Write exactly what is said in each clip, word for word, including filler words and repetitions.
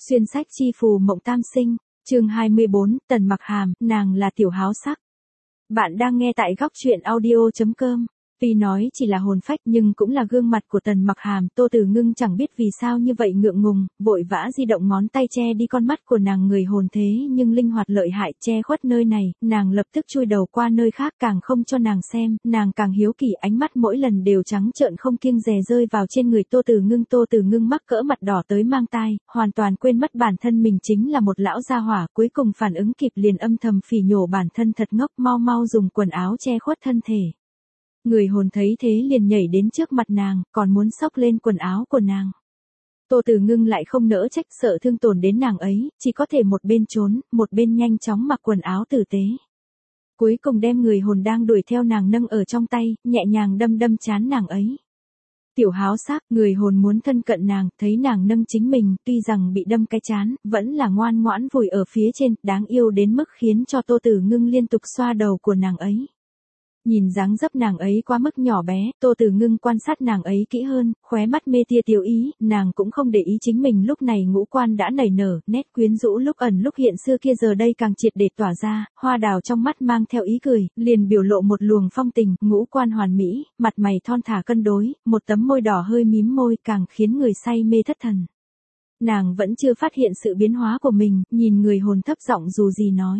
Xuyên sách chi phù mộng tam sinh, chương hai mươi bốn, Tần Mặc Hàm, nàng là tiểu háo sắc. Bạn đang nghe tại góc truyện audio chấm com. Tuy nói chỉ là hồn phách nhưng cũng là gương mặt của Tần Mặc Hàm, Tô Tử Ngưng chẳng biết vì sao như vậy ngượng ngùng, vội vã di động ngón tay che đi con mắt của nàng. Người hồn thế nhưng linh hoạt lợi hại, che khuất nơi này, nàng lập tức chui đầu qua nơi khác, càng không cho nàng xem, nàng càng hiếu kỳ, ánh mắt mỗi lần đều trắng trợn không kiêng dè rơi vào trên người Tô Tử Ngưng. Tô Tử Ngưng mắc cỡ mặt đỏ tới mang tai, hoàn toàn quên mất bản thân mình chính là một lão gia hỏa, cuối cùng phản ứng kịp liền âm thầm phỉ nhổ bản thân thật ngốc, mau mau dùng quần áo che khuất thân thể. Người hồn thấy thế liền nhảy đến trước mặt nàng, còn muốn xốc lên quần áo của nàng. Tô Tử Ngưng lại không nỡ trách, sợ thương tổn đến nàng ấy, chỉ có thể một bên trốn, một bên nhanh chóng mặc quần áo tử tế. Cuối cùng đem người hồn đang đuổi theo nàng nâng ở trong tay, nhẹ nhàng đâm đâm trán nàng ấy. Tiểu háo sắc, người hồn muốn thân cận nàng, thấy nàng nâng chính mình, tuy rằng bị đâm cái trán, vẫn là ngoan ngoãn vùi ở phía trên, đáng yêu đến mức khiến cho Tô Tử Ngưng liên tục xoa đầu của nàng ấy. Nhìn dáng dấp nàng ấy quá mức nhỏ bé, Tô Tử Ngưng quan sát nàng ấy kỹ hơn, khóe mắt mê tia tiểu ý, nàng cũng không để ý chính mình lúc này ngũ quan đã nảy nở, nét quyến rũ lúc ẩn lúc hiện xưa kia giờ đây càng triệt để tỏa ra, hoa đào trong mắt mang theo ý cười, liền biểu lộ một luồng phong tình, ngũ quan hoàn mỹ, mặt mày thon thả cân đối, một tấm môi đỏ hơi mím môi càng khiến người say mê thất thần. Nàng vẫn chưa phát hiện sự biến hóa của mình, nhìn người hồn thấp giọng dù gì nói.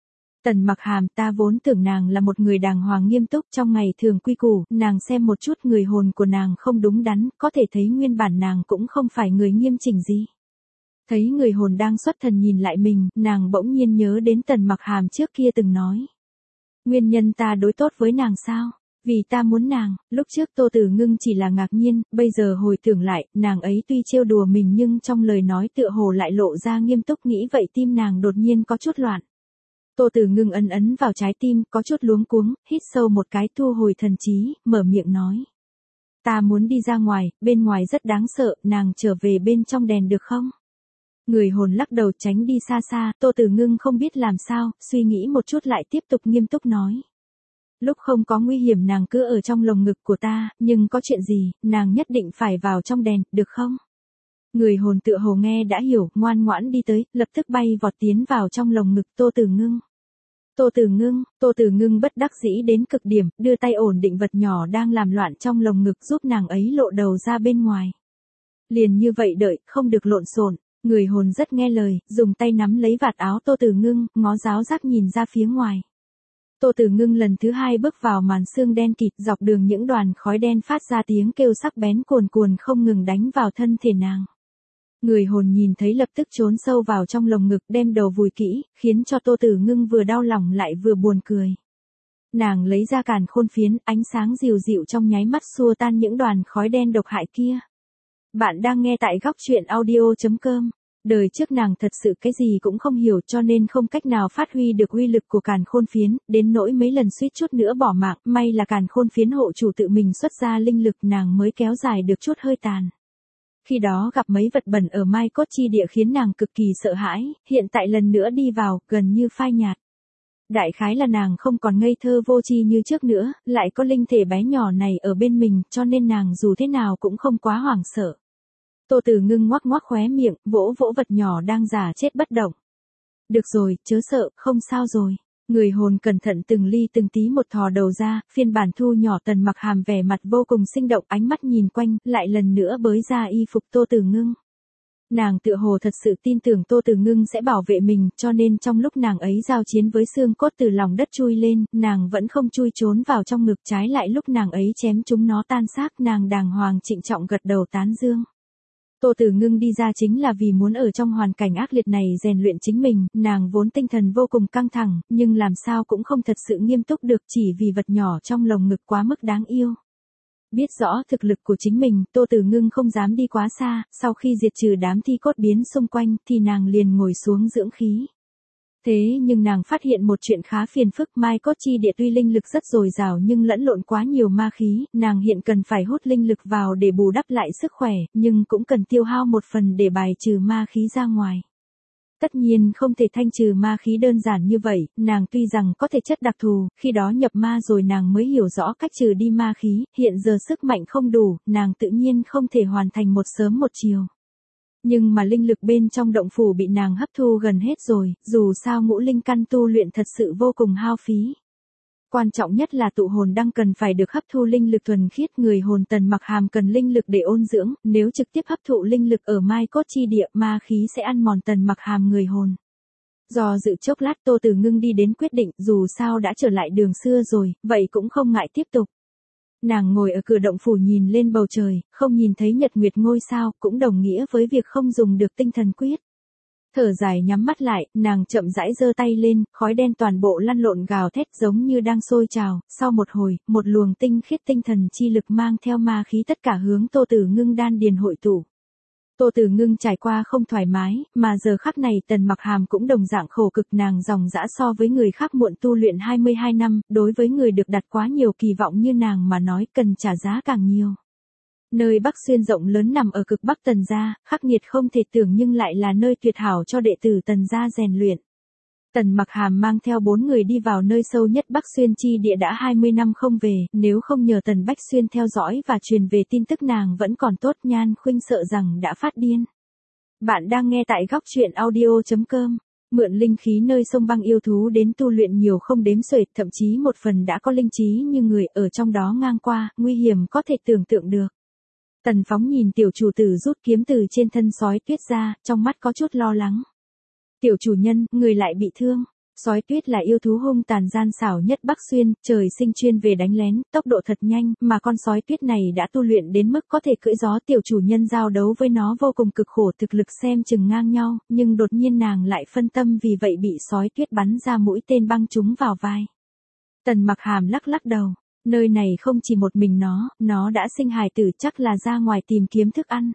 Tần Mặc Hàm, ta vốn tưởng nàng là một người đàng hoàng nghiêm túc, trong ngày thường quy củ, nàng xem một chút người hồn của nàng không đúng đắn, có thể thấy nguyên bản nàng cũng không phải người nghiêm chỉnh gì. Thấy người hồn đang xuất thần nhìn lại mình, nàng bỗng nhiên nhớ đến Tần Mặc Hàm trước kia từng nói. Nguyên nhân ta đối tốt với nàng sao? Vì ta muốn nàng. Lúc trước Tô Tử Ngưng chỉ là ngạc nhiên, bây giờ hồi tưởng lại, nàng ấy tuy trêu đùa mình nhưng trong lời nói tựa hồ lại lộ ra nghiêm túc, nghĩ vậy tim nàng đột nhiên có chút loạn. Tô Tử Ngưng ấn ấn vào trái tim, có chút luống cuống, hít sâu một cái thu hồi thần trí, mở miệng nói. Ta muốn đi ra ngoài, bên ngoài rất đáng sợ, nàng trở về bên trong đèn được không? Người hồn lắc đầu tránh đi xa xa, Tô Tử Ngưng không biết làm sao, suy nghĩ một chút lại tiếp tục nghiêm túc nói. Lúc không có nguy hiểm nàng cứ ở trong lồng ngực của ta, nhưng có chuyện gì, nàng nhất định phải vào trong đèn, được không? Người hồn tựa hồ nghe đã hiểu, ngoan ngoãn đi tới, lập tức bay vọt tiến vào trong lồng ngực Tô Tử Ngưng. Tô Tử Ngưng, Tô Tử Ngưng bất đắc dĩ đến cực điểm, đưa tay ổn định vật nhỏ đang làm loạn trong lồng ngực giúp nàng ấy lộ đầu ra bên ngoài. Liền như vậy đợi, không được lộn xộn. Người hồn rất nghe lời, dùng tay nắm lấy vạt áo Tô Tử Ngưng, ngó giáo giác nhìn ra phía ngoài. Tô Tử Ngưng lần thứ hai bước vào màn sương đen kịt, dọc đường những đoàn khói đen phát ra tiếng kêu sắc bén cuồn cuồn không ngừng đánh vào thân thể nàng. Người hồn nhìn thấy lập tức trốn sâu vào trong lồng ngực, đem đầu vùi kỹ, khiến cho Tô Tử Ngưng vừa đau lòng lại vừa buồn cười. Nàng lấy ra càn khôn phiến, ánh sáng dịu dịu trong nháy mắt xua tan những đoàn khói đen độc hại kia. Bạn đang nghe tại góc truyện audio chấm com. Đời trước nàng thật sự cái gì cũng không hiểu cho nên không cách nào phát huy được uy lực của càn khôn phiến, đến nỗi mấy lần suýt chút nữa bỏ mạng, may là càn khôn phiến hộ chủ tự mình xuất ra linh lực nàng mới kéo dài được chút hơi tàn. Khi đó gặp mấy vật bẩn ở Mai Cốt chi địa khiến nàng cực kỳ sợ hãi, hiện tại lần nữa đi vào, gần như phai nhạt. Đại khái là nàng không còn ngây thơ vô tri như trước nữa, lại có linh thể bé nhỏ này ở bên mình, cho nên nàng dù thế nào cũng không quá hoảng sợ. Tô Tử Ngưng ngoác ngoác khóe miệng, vỗ vỗ vật nhỏ đang giả chết bất động. Được rồi, chớ sợ, không sao rồi. Người hồn cẩn thận từng ly từng tí một thò đầu ra, phiên bản thu nhỏ Tần Mặc Hàm vẻ mặt vô cùng sinh động, ánh mắt nhìn quanh, lại lần nữa bới ra y phục Tô Tử Ngưng. Nàng tựa hồ thật sự tin tưởng Tô Tử Ngưng sẽ bảo vệ mình, cho nên trong lúc nàng ấy giao chiến với xương cốt từ lòng đất chui lên, nàng vẫn không chui trốn vào trong ngực, trái lại lúc nàng ấy chém chúng nó tan xác, nàng đàng hoàng trịnh trọng gật đầu tán dương. Tô Tử Ngưng đi ra chính là vì muốn ở trong hoàn cảnh ác liệt này rèn luyện chính mình, nàng vốn tinh thần vô cùng căng thẳng, nhưng làm sao cũng không thật sự nghiêm túc được chỉ vì vật nhỏ trong lồng ngực quá mức đáng yêu. Biết rõ thực lực của chính mình, Tô Tử Ngưng không dám đi quá xa, sau khi diệt trừ đám thi cốt biến xung quanh thì nàng liền ngồi xuống dưỡng khí. Thế nhưng nàng phát hiện một chuyện khá phiền phức, Mai Cốt chi địa tuy linh lực rất dồi dào nhưng lẫn lộn quá nhiều ma khí, nàng hiện cần phải hút linh lực vào để bù đắp lại sức khỏe, nhưng cũng cần tiêu hao một phần để bài trừ ma khí ra ngoài. Tất nhiên không thể thanh trừ ma khí đơn giản như vậy, nàng tuy rằng có thể chất đặc thù, khi đó nhập ma rồi nàng mới hiểu rõ cách trừ đi ma khí, hiện giờ sức mạnh không đủ, nàng tự nhiên không thể hoàn thành một sớm một chiều. Nhưng mà linh lực bên trong động phủ bị nàng hấp thu gần hết rồi, dù sao ngũ linh căn tu luyện thật sự vô cùng hao phí. Quan trọng nhất là tụ hồn đăng cần phải được hấp thu linh lực thuần khiết, người hồn Tần Mặc Hàm cần linh lực để ôn dưỡng, nếu trực tiếp hấp thụ linh lực ở mai cốt chi địa, ma khí sẽ ăn mòn Tần Mặc Hàm người hồn. Do dự chốc lát Tô Tử Ngưng đi đến quyết định, dù sao đã trở lại đường xưa rồi, vậy cũng không ngại tiếp tục. Nàng ngồi ở cửa động phủ nhìn lên bầu trời, không nhìn thấy nhật nguyệt ngôi sao, cũng đồng nghĩa với việc không dùng được tinh thần quyết. Thở dài nhắm mắt lại, nàng chậm rãi giơ tay lên, khói đen toàn bộ lăn lộn gào thét giống như đang sôi trào, sau một hồi, một luồng tinh khiết tinh thần chi lực mang theo ma khí tất cả hướng Tô Tử Ngưng đan điền hội tụ. Tô Tử Ngưng trải qua không thoải mái, mà giờ khắc này Tần Mặc Hàm cũng đồng dạng khổ cực, nàng dòng dã so với người khác muộn tu luyện hai mươi hai năm, đối với người được đặt quá nhiều kỳ vọng như nàng mà nói cần trả giá càng nhiều. Nơi Bắc Xuyên rộng lớn nằm ở cực Bắc Tần gia, khắc nghiệt không thể tưởng nhưng lại là nơi tuyệt hảo cho đệ tử Tần gia rèn luyện. Tần Mặc Hàm mang theo bốn người đi vào nơi sâu nhất Bắc Xuyên chi địa đã hai mươi năm không về, nếu không nhờ Tần Bách Xuyên theo dõi và truyền về tin tức nàng vẫn còn tốt, Nhan Khuynh sợ rằng đã phát điên. Bạn đang nghe tại góc truyện audio chấm com. Mượn linh khí nơi sông băng yêu thú đến tu luyện nhiều không đếm xuể, thậm chí một phần đã có linh trí như người ở trong đó ngang qua, nguy hiểm có thể tưởng tượng được. Tần Phóng nhìn tiểu chủ tử rút kiếm từ trên thân sói tuyết ra, trong mắt có chút lo lắng. Tiểu chủ nhân, người lại bị thương. Sói tuyết là yêu thú hung tàn gian xảo nhất Bắc Xuyên, trời sinh chuyên về đánh lén, tốc độ thật nhanh, mà con sói tuyết này đã tu luyện đến mức có thể cưỡi gió, tiểu chủ nhân giao đấu với nó vô cùng cực khổ, thực lực xem chừng ngang nhau, nhưng đột nhiên nàng lại phân tâm vì vậy bị sói tuyết bắn ra mũi tên băng trúng vào vai. Tần Mặc Hàm lắc lắc đầu, nơi này không chỉ một mình nó, nó đã sinh hài tử, chắc là ra ngoài tìm kiếm thức ăn.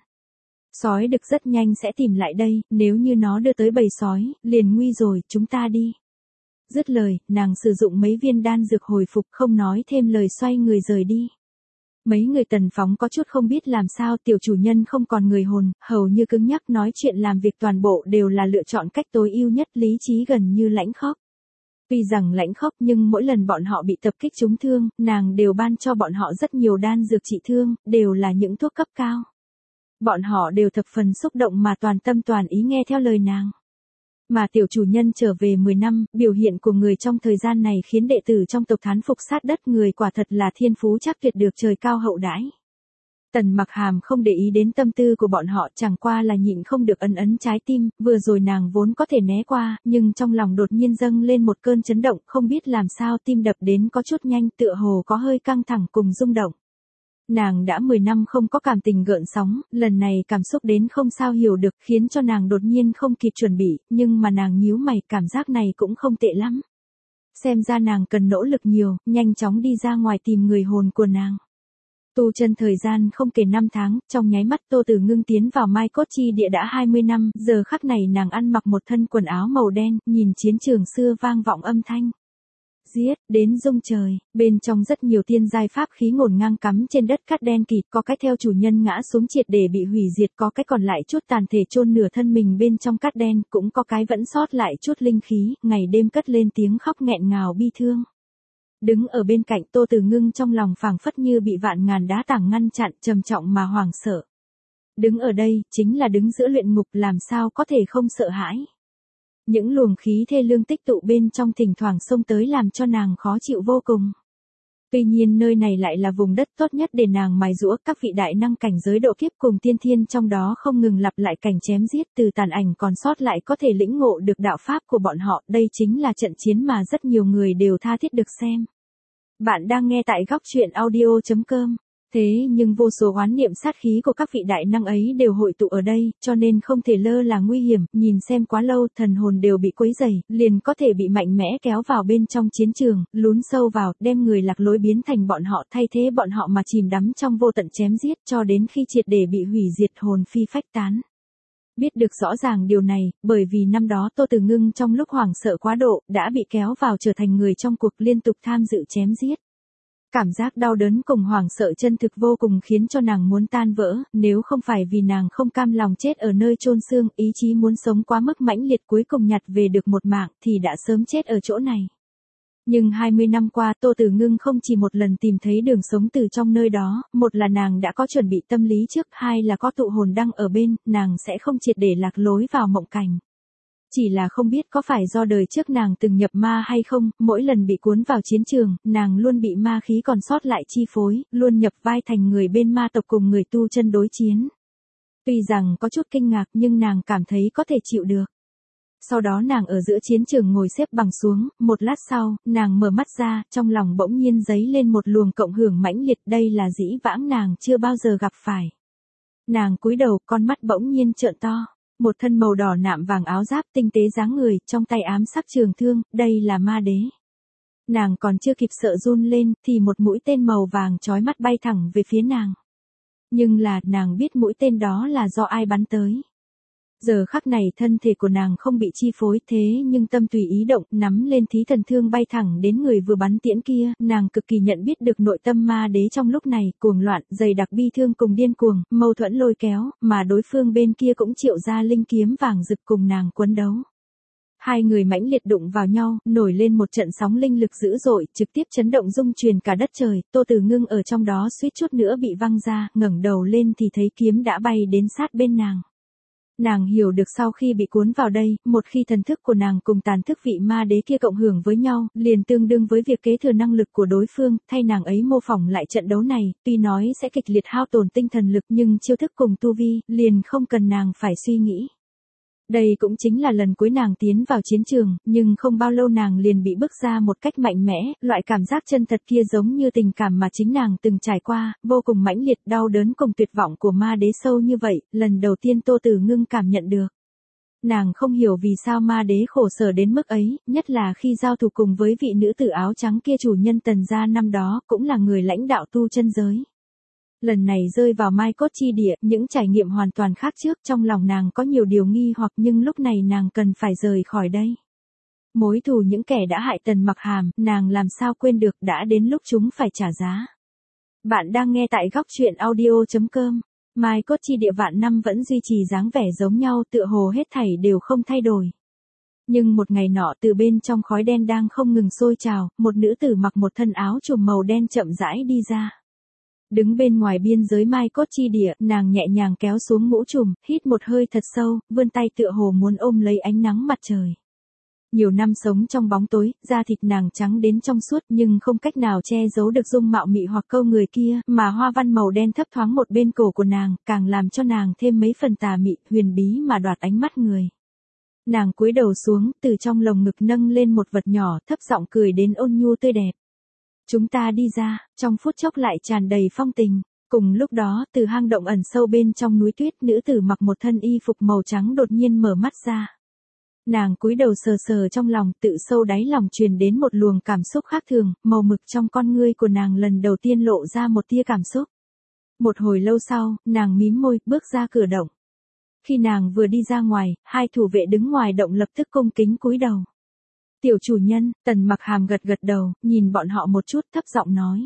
Sói đực rất nhanh sẽ tìm lại đây, nếu như nó đưa tới bầy sói, liền nguy rồi, chúng ta đi. Dứt lời, nàng sử dụng mấy viên đan dược hồi phục, không nói thêm lời xoay người rời đi. Mấy người Tần Phóng có chút không biết làm sao, tiểu chủ nhân không còn người hồn, hầu như cứng nhắc, nói chuyện làm việc toàn bộ đều là lựa chọn cách tối ưu nhất, lý trí gần như lãnh khốc. Tuy rằng lãnh khốc nhưng mỗi lần bọn họ bị tập kích trúng thương, nàng đều ban cho bọn họ rất nhiều đan dược trị thương, đều là những thuốc cấp cao. Bọn họ đều thập phần xúc động mà toàn tâm toàn ý nghe theo lời nàng. Mà tiểu chủ nhân trở về mười năm, biểu hiện của người trong thời gian này khiến đệ tử trong tộc thán phục sát đất, người quả thật là thiên phú chắc tuyệt được trời cao hậu đãi. Tần Mặc Hàm không để ý đến tâm tư của bọn họ, chẳng qua là nhịn không được ấn ấn trái tim, vừa rồi nàng vốn có thể né qua, nhưng trong lòng đột nhiên dâng lên một cơn chấn động, không biết làm sao tim đập đến có chút nhanh, tựa hồ có hơi căng thẳng cùng rung động. Nàng đã mười năm không có cảm tình gợn sóng, lần này cảm xúc đến không sao hiểu được, khiến cho nàng đột nhiên không kịp chuẩn bị, nhưng mà nàng nhíu mày, cảm giác này cũng không tệ lắm. Xem ra nàng cần nỗ lực nhiều, nhanh chóng đi ra ngoài tìm người hồn của nàng. Tu chân thời gian không kể năm tháng, trong nháy mắt Tô Tử Ngưng tiến vào mai cốt chi địa đã hai mươi năm, giờ khắc này nàng ăn mặc một thân quần áo màu đen, nhìn chiến trường xưa vang vọng âm thanh. Giết, đến rung trời, bên trong rất nhiều tiên giai pháp khí ngổn ngang cắm trên đất cát đen kịt, có cái theo chủ nhân ngã xuống triệt để bị hủy diệt, có cái còn lại chút tàn thể chôn nửa thân mình bên trong cát đen, cũng có cái vẫn sót lại chút linh khí, ngày đêm cất lên tiếng khóc nghẹn ngào bi thương. Đứng ở bên cạnh Tô Tử Ngưng trong lòng phảng phất như bị vạn ngàn đá tảng ngăn chặn, trầm trọng mà hoảng sợ. Đứng ở đây, chính là đứng giữa luyện ngục, làm sao có thể không sợ hãi. Những luồng khí thê lương tích tụ bên trong thỉnh thoảng xông tới làm cho nàng khó chịu vô cùng. Tuy nhiên nơi này lại là vùng đất tốt nhất để nàng mài giũa, các vị đại năng cảnh giới độ kiếp cùng tiên thiên trong đó không ngừng lặp lại cảnh chém giết, từ tàn ảnh còn sót lại có thể lĩnh ngộ được đạo pháp của bọn họ, đây chính là trận chiến mà rất nhiều người đều tha thiết được xem. Bạn đang nghe tại góc truyện audio chấm com. Thế nhưng vô số oán niệm sát khí của các vị đại năng ấy đều hội tụ ở đây, cho nên không thể lơ là nguy hiểm, nhìn xem quá lâu thần hồn đều bị quấy rầy, liền có thể bị mạnh mẽ kéo vào bên trong chiến trường, lún sâu vào, đem người lạc lối biến thành bọn họ, thay thế bọn họ mà chìm đắm trong vô tận chém giết, cho đến khi triệt để bị hủy diệt, hồn phi phách tán. Biết được rõ ràng điều này, bởi vì năm đó Tô Tử Ngưng trong lúc hoảng sợ quá độ, đã bị kéo vào trở thành người trong cuộc liên tục tham dự chém giết. Cảm giác đau đớn cùng hoảng sợ chân thực vô cùng khiến cho nàng muốn tan vỡ, nếu không phải vì nàng không cam lòng chết ở nơi chôn xương, ý chí muốn sống quá mức mãnh liệt cuối cùng nhặt về được một mạng thì đã sớm chết ở chỗ này. Nhưng hai mươi năm qua Tô Tử Ngưng không chỉ một lần tìm thấy đường sống từ trong nơi đó, một là nàng đã có chuẩn bị tâm lý trước, hai là có tụ hồn đăng ở bên, nàng sẽ không triệt để lạc lối vào mộng cảnh. Chỉ là không biết có phải do đời trước nàng từng nhập ma hay không, mỗi lần bị cuốn vào chiến trường, nàng luôn bị ma khí còn sót lại chi phối, luôn nhập vai thành người bên ma tộc cùng người tu chân đối chiến. Tuy rằng có chút kinh ngạc nhưng nàng cảm thấy có thể chịu được. Sau đó nàng ở giữa chiến trường ngồi xếp bằng xuống, một lát sau, nàng mở mắt ra, trong lòng bỗng nhiên dấy lên một luồng cộng hưởng mãnh liệt, đây là dĩ vãng nàng chưa bao giờ gặp phải. Nàng cúi đầu, con mắt bỗng nhiên trợn to, một thân màu đỏ nạm vàng áo giáp tinh tế dáng người, trong tay ám sắc trường thương, đây là ma đế. Nàng còn chưa kịp sợ run lên, thì một mũi tên màu vàng chói mắt bay thẳng về phía nàng. Nhưng là, nàng biết mũi tên đó là do ai bắn tới. Giờ khắc này thân thể của nàng không bị chi phối thế nhưng tâm tùy ý động, nắm lên thí thần thương bay thẳng đến người vừa bắn tiễn kia, nàng cực kỳ nhận biết được nội tâm ma đế trong lúc này, cuồng loạn, dày đặc bi thương cùng điên cuồng, mâu thuẫn lôi kéo, mà đối phương bên kia cũng triệu ra linh kiếm vàng rực cùng nàng quấn đấu. Hai người mãnh liệt đụng vào nhau, nổi lên một trận sóng linh lực dữ dội, trực tiếp chấn động rung truyền cả đất trời, Tô Tử Ngưng ở trong đó suýt chút nữa bị văng ra, ngẩng đầu lên thì thấy kiếm đã bay đến sát bên nàng. Nàng hiểu được sau khi bị cuốn vào đây, một khi thần thức của nàng cùng tàn thức vị ma đế kia cộng hưởng với nhau, liền tương đương với việc kế thừa năng lực của đối phương, thay nàng ấy mô phỏng lại trận đấu này, tuy nói sẽ kịch liệt hao tổn tinh thần lực nhưng chiêu thức cùng tu vi, liền không cần nàng phải suy nghĩ. Đây cũng chính là lần cuối nàng tiến vào chiến trường, nhưng không bao lâu nàng liền bị bước ra một cách mạnh mẽ, loại cảm giác chân thật kia giống như tình cảm mà chính nàng từng trải qua, vô cùng mãnh liệt, đau đớn cùng tuyệt vọng của ma đế sâu như vậy, lần đầu tiên Tô Tử Ngưng cảm nhận được. Nàng không hiểu vì sao ma đế khổ sở đến mức ấy, nhất là khi giao thủ cùng với vị nữ tử áo trắng kia chủ nhân Tần gia năm đó, cũng là người lãnh đạo tu chân giới. Lần này rơi vào mai cốt chi địa, những trải nghiệm hoàn toàn khác trước, trong lòng nàng có nhiều điều nghi hoặc nhưng lúc này nàng cần phải rời khỏi đây. Mối thù những kẻ đã hại Tần Mặc Hàm, nàng làm sao quên được, đã đến lúc chúng phải trả giá. Bạn đang nghe tại góc truyện audio chấm com. Mai cốt chi địa vạn năm vẫn duy trì dáng vẻ giống nhau, tựa hồ hết thảy đều không thay đổi. Nhưng một ngày nọ từ bên trong khói đen đang không ngừng sôi trào, một nữ tử mặc một thân áo trùm màu đen chậm rãi đi ra. Đứng bên ngoài biên giới mai cốt chi địa, nàng nhẹ nhàng kéo xuống mũ trùm, hít một hơi thật sâu, vươn tay tựa hồ muốn ôm lấy ánh nắng mặt trời. Nhiều năm sống trong bóng tối, da thịt nàng trắng đến trong suốt nhưng không cách nào che giấu được dung mạo mị hoặc câu người kia, mà hoa văn màu đen thấp thoáng một bên cổ của nàng, càng làm cho nàng thêm mấy phần tà mị, huyền bí mà đoạt ánh mắt người. Nàng cúi đầu xuống, từ trong lồng ngực nâng lên một vật nhỏ, thấp giọng cười đến ôn nhu tươi đẹp. Chúng ta đi ra, trong phút chốc lại tràn đầy phong tình. Cùng lúc đó, từ hang động ẩn sâu bên trong núi tuyết, nữ tử mặc một thân y phục màu trắng đột nhiên mở mắt ra. Nàng cúi đầu sờ sờ trong lòng, tự sâu đáy lòng truyền đến một luồng cảm xúc khác thường, màu mực trong con ngươi của nàng lần đầu tiên lộ ra một tia cảm xúc. Một hồi lâu sau, nàng mím môi, bước ra cửa động. Khi nàng vừa đi ra ngoài, hai thủ vệ đứng ngoài động lập tức cung kính cúi đầu. Tiểu chủ nhân, Tần Mặc Hàm gật gật đầu, nhìn bọn họ một chút thấp giọng nói.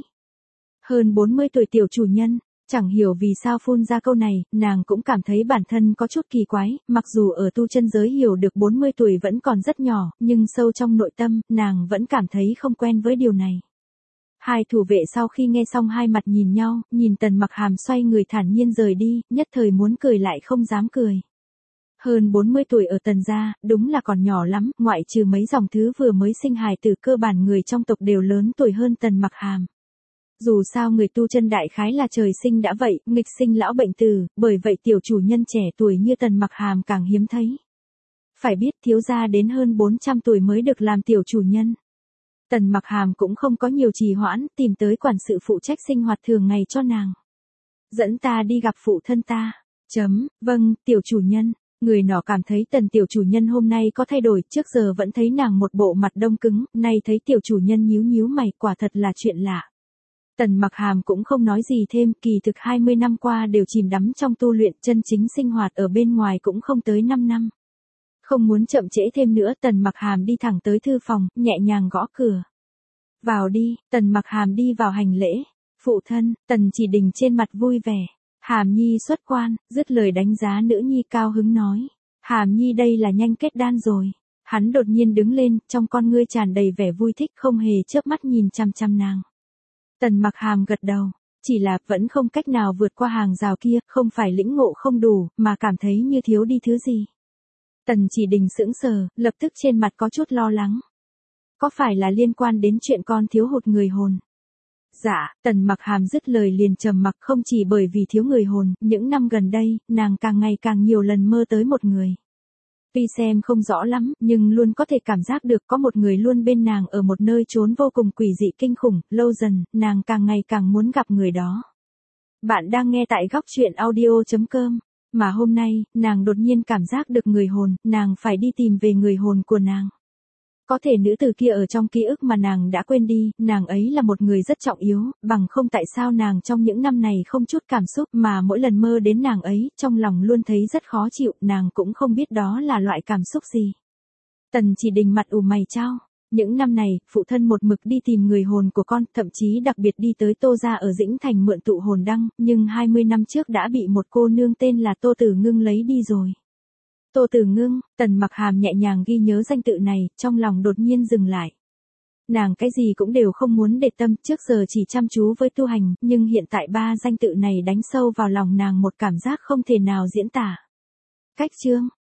Hơn bốn mươi tuổi tiểu chủ nhân, chẳng hiểu vì sao phun ra câu này, nàng cũng cảm thấy bản thân có chút kỳ quái, mặc dù ở tu chân giới hiểu được bốn mươi tuổi vẫn còn rất nhỏ, nhưng sâu trong nội tâm, nàng vẫn cảm thấy không quen với điều này. Hai thủ vệ sau khi nghe xong hai mặt nhìn nhau, nhìn Tần Mặc Hàm xoay người thản nhiên rời đi, nhất thời muốn cười lại không dám cười. Hơn bốn mươi tuổi ở Tần gia, đúng là còn nhỏ lắm, ngoại trừ mấy dòng thứ vừa mới sinh hài tử, cơ bản người trong tộc đều lớn tuổi hơn Tần Mặc Hàm. Dù sao người tu chân đại khái là trời sinh đã vậy, nghịch sinh lão bệnh tử, bởi vậy tiểu chủ nhân trẻ tuổi như Tần Mặc Hàm càng hiếm thấy. Phải biết thiếu gia đến hơn bốn trăm tuổi mới được làm tiểu chủ nhân. Tần Mặc Hàm cũng không có nhiều trì hoãn, tìm tới quản sự phụ trách sinh hoạt thường ngày cho nàng. Dẫn ta đi gặp phụ thân ta. Chấm, vâng, tiểu chủ nhân. Người nọ cảm thấy Tần tiểu chủ nhân hôm nay có thay đổi, trước giờ vẫn thấy nàng một bộ mặt đông cứng, nay thấy tiểu chủ nhân nhíu nhíu mày, quả thật là chuyện lạ. Tần Mặc Hàm cũng không nói gì thêm, kỳ thực hai mươi năm qua đều chìm đắm trong tu luyện, chân chính sinh hoạt ở bên ngoài cũng không tới năm năm. Không muốn chậm trễ thêm nữa, Tần Mặc Hàm đi thẳng tới thư phòng, nhẹ nhàng gõ cửa. Vào đi, Tần Mặc Hàm đi vào hành lễ. Phụ thân, Tần Chỉ Đình trên mặt vui vẻ. Hàm Nhi xuất quan, dứt lời đánh giá nữ nhi cao hứng nói. Hàm Nhi đây là nhanh kết đan rồi. Hắn đột nhiên đứng lên, trong con ngươi tràn đầy vẻ vui thích không hề chớp mắt nhìn chăm chăm nàng. Tần Mặc Hàm gật đầu, chỉ là vẫn không cách nào vượt qua hàng rào kia, không phải lĩnh ngộ không đủ, mà cảm thấy như thiếu đi thứ gì. Tần Chỉ Đình sững sờ, lập tức trên mặt có chút lo lắng. Có phải là liên quan đến chuyện con thiếu hụt người hồn? Dạ, Tần Mặc Hàm dứt lời liền trầm mặc, không chỉ bởi vì thiếu người hồn, những năm gần đây, nàng càng ngày càng nhiều lần mơ tới một người. Tuy xem không rõ lắm, nhưng luôn có thể cảm giác được có một người luôn bên nàng ở một nơi trốn vô cùng quỷ dị kinh khủng, lâu dần, nàng càng ngày càng muốn gặp người đó. Bạn đang nghe tại góc truyện audio chấm com, mà hôm nay, nàng đột nhiên cảm giác được người hồn, nàng phải đi tìm về người hồn của nàng. Có thể nữ tử kia ở trong ký ức mà nàng đã quên đi, nàng ấy là một người rất trọng yếu, bằng không tại sao nàng trong những năm này không chút cảm xúc mà mỗi lần mơ đến nàng ấy, trong lòng luôn thấy rất khó chịu, nàng cũng không biết đó là loại cảm xúc gì. Tần Chỉ Đình mặt ủ mày chao, những năm này, phụ thân một mực đi tìm người hồn của con, thậm chí đặc biệt đi tới Tô gia ở Dĩnh Thành mượn tụ hồn đăng, nhưng hai mươi năm trước đã bị một cô nương tên là Tô Tử Ngưng lấy đi rồi. Tô Tử Ngưng, Tần Mặc Hàm nhẹ nhàng ghi nhớ danh tự này, trong lòng đột nhiên dừng lại. Nàng cái gì cũng đều không muốn để tâm, trước giờ chỉ chăm chú với tu hành, nhưng hiện tại ba danh tự này đánh sâu vào lòng nàng một cảm giác không thể nào diễn tả. Cách chương,